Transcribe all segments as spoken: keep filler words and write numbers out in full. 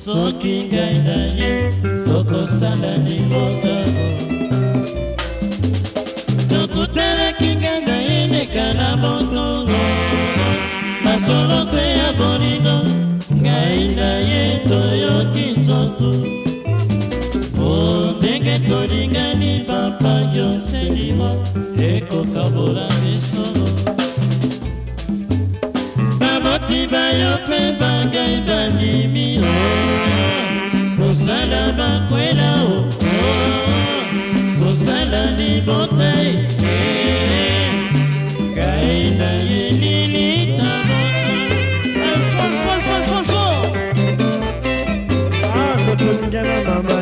soki ngai na ye tokosala libota tokutanaki ngai na ye leka na botongo masolo se ya bolingo ngai na ye toyoki nzoto ndenge tolingani papa yoselima ekokabola misolo baboti bayo mpe bangai bandimi kosala bakwela o kosala libota ngai na ye lilitabota tolingana mama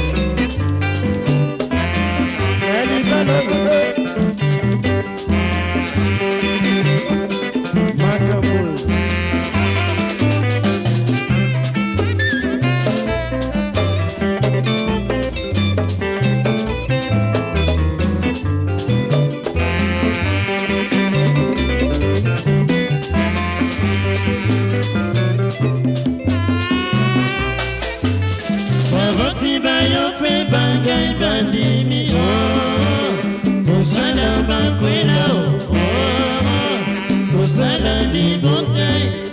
bangai bandimi oh kosala bakwela oh kosala libota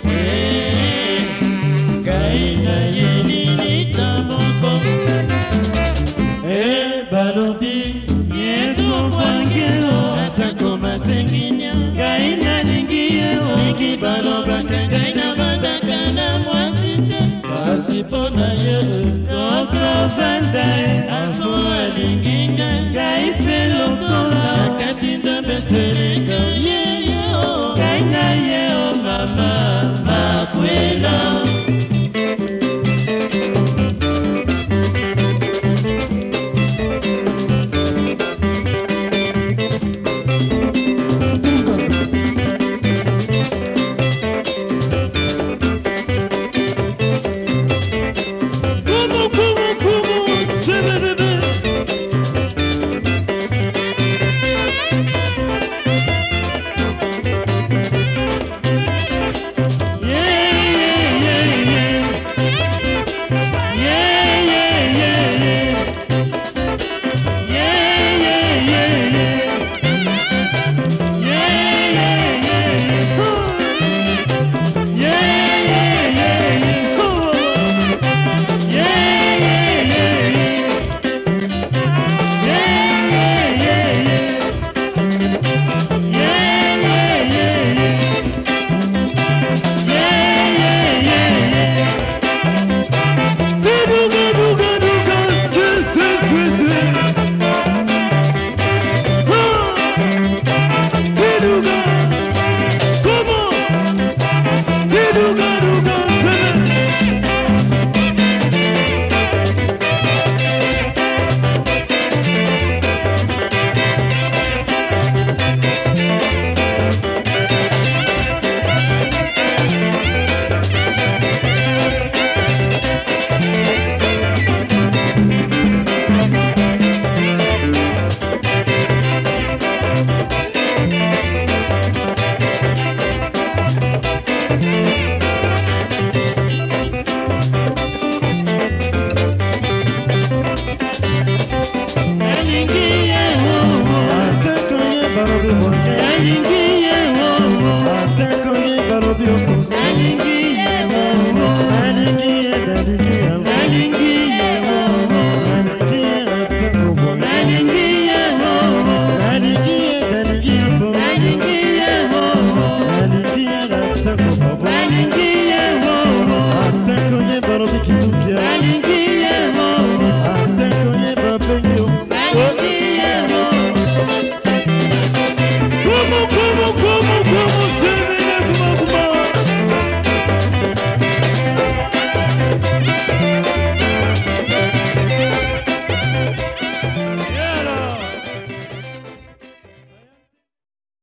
ngai na ye lilitaboko balobi ye tobwangelo atako masenginya ngai nalingi ye lingi balobaka ngai na bandaka na mwasi te kasi mpona ye tokofanda afo alingi ngai ngai pe loko